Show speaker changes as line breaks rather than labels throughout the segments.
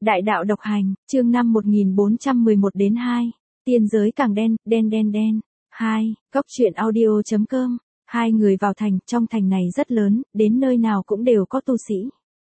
Đại đạo độc hành, chương 5 1411 đến 2. Tiên giới càng đen, đen đen đen. 2. Cốc truyện audio.com. Hai người vào thành, trong thành này rất lớn, đến nơi nào cũng đều có tu sĩ.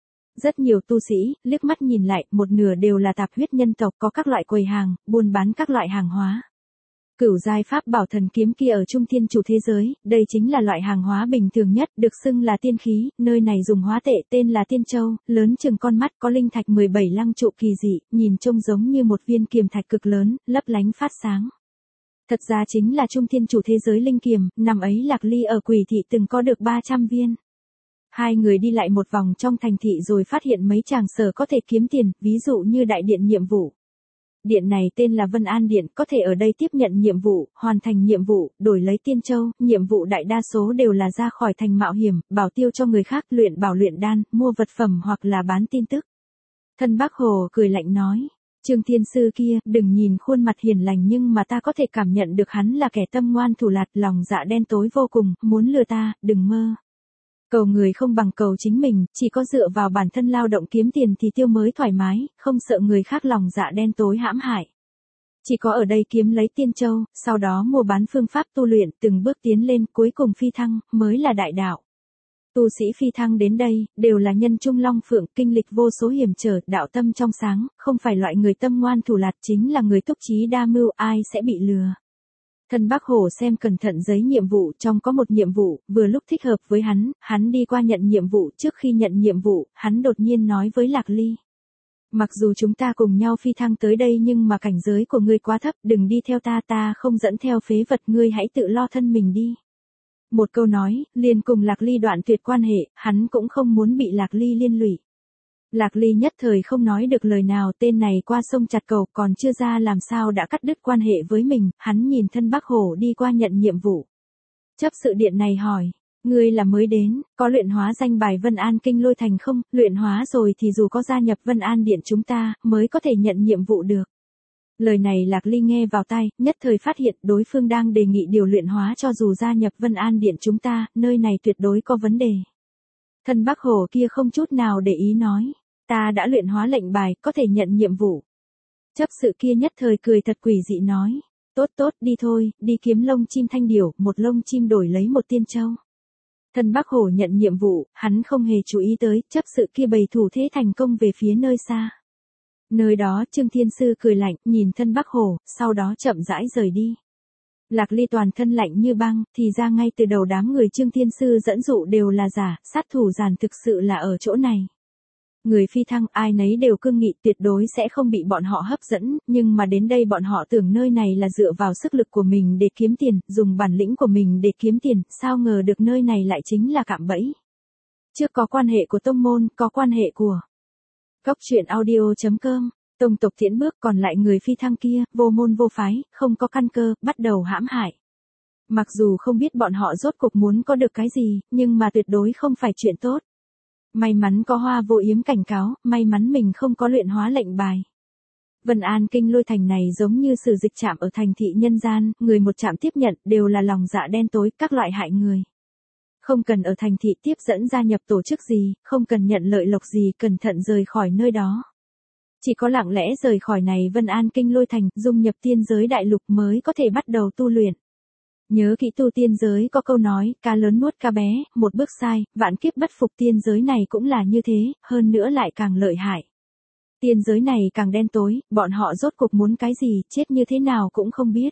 Rất nhiều tu sĩ, liếc mắt nhìn lại, một nửa đều là tạp huyết nhân tộc, có các loại quầy hàng, buôn bán các loại hàng hóa. Cửu giai pháp bảo thần kiếm kia ở Trung Thiên Chủ thế giới, đây chính là loại hàng hóa bình thường nhất, được xưng là tiên khí, nơi này dùng hóa tệ tên là Tiên Châu, lớn chừng con mắt, có linh thạch 17 lăng trụ kỳ dị, nhìn trông giống như một viên kiềm thạch cực lớn, lấp lánh phát sáng. Thật ra chính là Trung Thiên Chủ thế giới linh kiềm, năm ấy Lạc Ly ở Quỷ thị từng có được 300 viên. Hai người đi lại một vòng trong thành thị rồi phát hiện mấy tràng sở có thể kiếm tiền, ví dụ như đại điện nhiệm vụ. Điện này tên là Vân An Điện, có thể ở đây tiếp nhận nhiệm vụ, hoàn thành nhiệm vụ, đổi lấy Tiên Châu, nhiệm vụ đại đa số đều là ra khỏi thành mạo hiểm, bảo tiêu cho người khác, luyện bảo luyện đan, mua vật phẩm hoặc là bán tin tức. Thân Bác Hồ cười lạnh nói, Trương Thiên Sư kia, đừng nhìn khuôn mặt hiền lành nhưng mà ta có thể cảm nhận được hắn là kẻ tâm ngoan thủ lạt, lòng dạ đen tối vô cùng, muốn lừa ta, đừng mơ. Cầu người không bằng cầu chính mình, chỉ có dựa vào bản thân lao động kiếm tiền thì tiêu mới thoải mái, không sợ người khác lòng dạ đen tối hãm hại. Chỉ có ở đây kiếm lấy Tiên Châu, sau đó mua bán phương pháp tu luyện, từng bước tiến lên, cuối cùng phi thăng, mới là đại đạo. Tu sĩ phi thăng đến đây, đều là nhân trung long phượng, kinh lịch vô số hiểm trở, đạo tâm trong sáng, không phải loại người tâm ngoan thủ lạt, chính là người túc trí đa mưu, ai sẽ bị lừa. Thân Bác Hồ xem cẩn thận giấy nhiệm vụ, trong có một nhiệm vụ, vừa lúc thích hợp với hắn đi qua nhận nhiệm vụ, trước khi nhận nhiệm vụ, hắn đột nhiên nói với Lạc Ly. Mặc dù chúng ta cùng nhau phi thăng tới đây nhưng mà cảnh giới của ngươi quá thấp, đừng đi theo ta không dẫn theo phế vật, ngươi hãy tự lo thân mình đi. Một câu nói, liền cùng Lạc Ly đoạn tuyệt quan hệ, hắn cũng không muốn bị Lạc Ly liên lụy. Lạc Ly nhất thời không nói được lời nào, tên này qua sông chặt cầu còn chưa ra làm sao đã cắt đứt quan hệ với mình, hắn nhìn Thân Bác Hồ đi qua nhận nhiệm vụ. Chấp sự điện này hỏi, ngươi là mới đến, có luyện hóa danh bài Vân An Kinh Lôi Thành không, luyện hóa rồi thì dù có gia nhập Vân An Điện chúng ta, mới có thể nhận nhiệm vụ được. Lời này Lạc Ly nghe vào tai, nhất thời phát hiện đối phương đang đề nghị điều luyện hóa cho dù gia nhập Vân An Điện chúng ta, nơi này tuyệt đối có vấn đề. Thân Bác Hồ kia không chút nào để ý nói, ta đã luyện hóa lệnh bài, có thể nhận nhiệm vụ. Chấp sự kia nhất thời cười thật quỷ dị nói, tốt, đi thôi, đi kiếm lông chim thanh điểu, một lông chim đổi lấy một Tiên Châu. Thân Bác Hồ nhận nhiệm vụ, hắn không hề chú ý tới, chấp sự kia bày thủ thế thành công về phía nơi xa. Nơi đó Trương Thiên Sư cười lạnh, nhìn Thân Bác Hồ, sau đó chậm rãi rời đi. Lạc Ly toàn thân lạnh như băng, thì ra ngay từ đầu đám người Trương Thiên Sư dẫn dụ đều là giả, sát thủ giàn thực sự là ở chỗ này. Người phi thăng ai nấy đều cương nghị tuyệt đối sẽ không bị bọn họ hấp dẫn, nhưng mà đến đây bọn họ tưởng nơi này là dựa vào sức lực của mình để kiếm tiền, dùng bản lĩnh của mình để kiếm tiền, sao ngờ được nơi này lại chính là cạm bẫy. Trước có quan hệ của tông môn, có quan hệ của Cốc truyện audio.com, tông tộc Thiễn Bước, còn lại người phi thăng kia, vô môn vô phái, không có căn cơ, bắt đầu hãm hại. Mặc dù không biết bọn họ rốt cuộc muốn có được cái gì, nhưng mà tuyệt đối không phải chuyện tốt. May mắn có Hoa Vô Yếm cảnh cáo, may mắn mình không có luyện hóa lệnh bài. Vân An Kinh Lôi Thành này giống như sử dịch trạm ở thành thị nhân gian, người một trạm tiếp nhận đều là lòng dạ đen tối, các loại hại người. Không cần ở thành thị tiếp dẫn gia nhập tổ chức gì, không cần nhận lợi lộc gì, cẩn thận rời khỏi nơi đó. Chỉ có lặng lẽ rời khỏi này Vân An Kinh Lôi Thành, dung nhập tiên giới đại lục mới có thể bắt đầu tu luyện. Nhớ kỹ tu tiên giới có câu nói, cá lớn nuốt cá bé, một bước sai, vạn kiếp bất phục, tiên giới này cũng là như thế, hơn nữa lại càng lợi hại. Tiên giới này càng đen tối, bọn họ rốt cuộc muốn cái gì, chết như thế nào cũng không biết.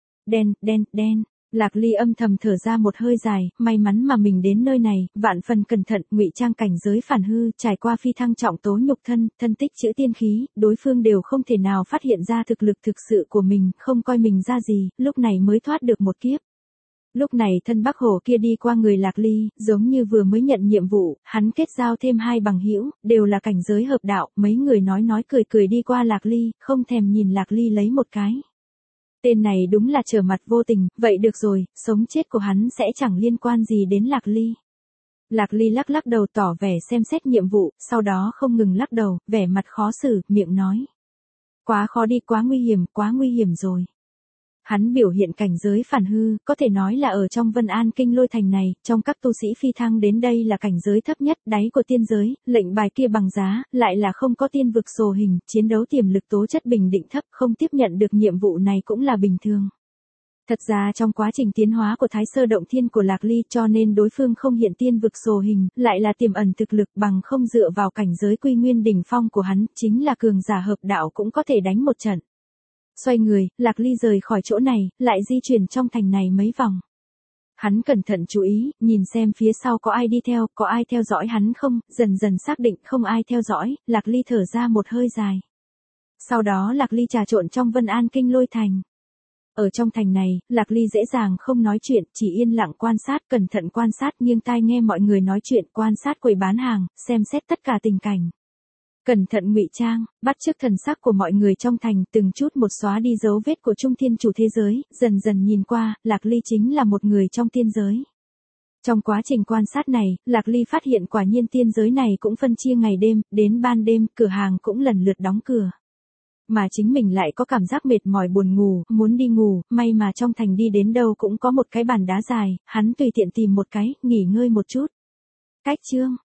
Đen. Lạc Ly âm thầm thở ra một hơi dài, may mắn mà mình đến nơi này, vạn phần cẩn thận, ngụy trang cảnh giới phản hư, trải qua phi thăng trọng tố nhục thân tích chữ tiên khí, đối phương đều không thể nào phát hiện ra thực lực thực sự của mình, không coi mình ra gì, lúc này mới thoát được một kiếp. Lúc này Thân Bác Hồ kia đi qua người Lạc Ly, giống như vừa mới nhận nhiệm vụ, hắn kết giao thêm hai bằng hữu, đều là cảnh giới hợp đạo, mấy người nói cười đi qua Lạc Ly, không thèm nhìn Lạc Ly lấy một cái. Tên này đúng là trở mặt vô tình, vậy được rồi, sống chết của hắn sẽ chẳng liên quan gì đến Lạc Ly. Lạc Ly lắc đầu tỏ vẻ xem xét nhiệm vụ, sau đó không ngừng lắc đầu, vẻ mặt khó xử, miệng nói. Quá khó đi, quá nguy hiểm rồi. Hắn biểu hiện cảnh giới phản hư, có thể nói là ở trong Vân An Kinh Lôi Thành này, trong các tu sĩ phi thăng đến đây là cảnh giới thấp nhất, đáy của tiên giới, lệnh bài kia bằng giá, lại là không có tiên vực sổ hình, chiến đấu tiềm lực tố chất bình định thấp, không tiếp nhận được nhiệm vụ này cũng là bình thường. Thật ra trong quá trình tiến hóa của Thái Sơ Động Thiên của Lạc Ly cho nên đối phương không hiện tiên vực sổ hình, lại là tiềm ẩn thực lực bằng không dựa vào cảnh giới quy nguyên đỉnh phong của hắn, chính là cường giả hợp đạo cũng có thể đánh một trận. Xoay người, Lạc Ly rời khỏi chỗ này, lại di chuyển trong thành này mấy vòng. Hắn cẩn thận chú ý, nhìn xem phía sau có ai đi theo, có ai theo dõi hắn không, dần dần xác định không ai theo dõi, Lạc Ly thở ra một hơi dài. Sau đó Lạc Ly trà trộn trong Vân An Kinh Lôi Thành. Ở trong thành này, Lạc Ly dễ dàng không nói chuyện, chỉ yên lặng quan sát, cẩn thận quan sát, nghiêng tai nghe mọi người nói chuyện, quan sát quầy bán hàng, xem xét tất cả tình cảnh. Cẩn thận ngụy trang, bắt chước thần sắc của mọi người trong thành, từng chút một xóa đi dấu vết của Trung Thiên Chủ thế giới, dần dần nhìn qua, Lạc Ly chính là một người trong tiên giới. Trong quá trình quan sát này, Lạc Ly phát hiện quả nhiên tiên giới này cũng phân chia ngày đêm, đến ban đêm, cửa hàng cũng lần lượt đóng cửa. Mà chính mình lại có cảm giác mệt mỏi buồn ngủ, muốn đi ngủ, may mà trong thành đi đến đâu cũng có một cái bàn đá dài, hắn tùy tiện tìm một cái, nghỉ ngơi một chút. Cách chương